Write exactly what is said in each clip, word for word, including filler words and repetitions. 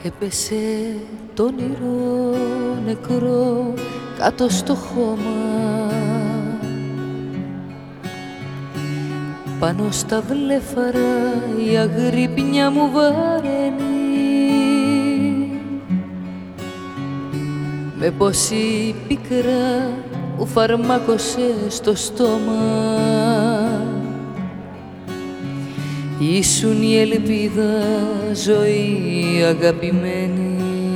Έπεσε το όνειρο νεκρό κάτω στο χώμα, πάνω στα βλέφαρα η αγρύπνια μου βαραίνει, με πόση πικρά μου φαρμάκωσε στο στόμα. Ήσουν η ελπίδα, ζωή αγαπημένη.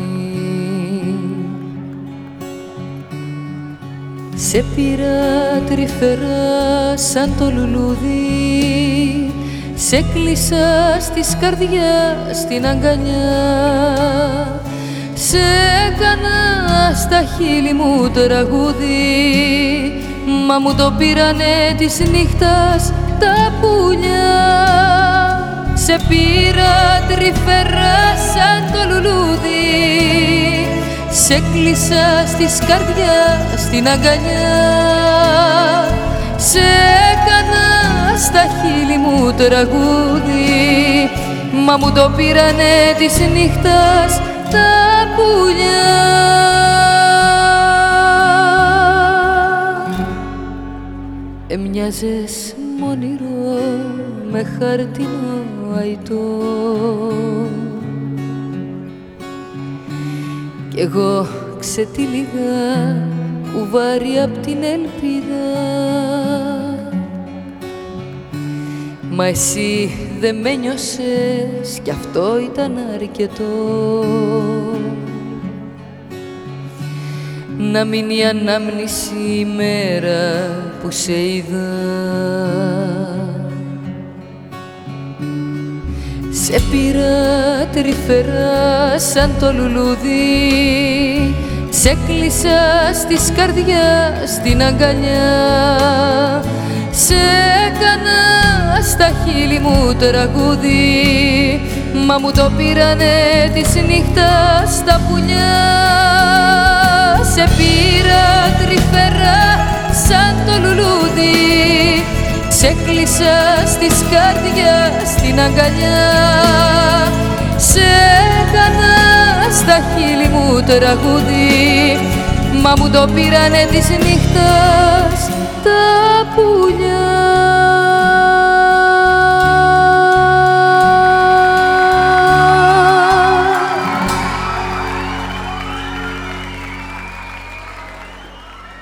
Σε πήρα τρυφερά σαν το λουλούδι, σε κλείσα στις καρδιάς στην αγκαλιά, σε έκανα στα χείλη μου τραγούδι, μα μου το πήρανε της νύχτας τα πουλιά. Σε πήρα τρυφερά σαν το λουλούδι, σε κλείσα στις καρδιάς στην αγκαλιά, σε έκανα στα χείλη μου τραγούδι, μα μου το πήρανε της νύχτας τα πουλιά. Εμοιάζες μ' όνειρο με χαρτινό αϊτό, κι εγώ ξετύλιγα κουβάρι απ' την ελπίδα, μα εσύ δε με νιώσες κι αυτό ήταν αρκετό. Να μείνει η ανάμνηση η μέρα που σε είδα, σε πήρα τρυφερά σαν το λουλούδι, σε κλείσα στις καρδιάς στην αγκαλιά, σε έκανα στα χείλη μου τραγούδι, μα μου το πήρανε της νύχτας τα πουλιά. Σε πήρα τρυφερά σαν το λουλούδι, σε κλείσα στις καρδιάς στην αγκαλιά, σε έκανα στα χείλη μου τραγούδι, μα μου το πήρανε της νύχτας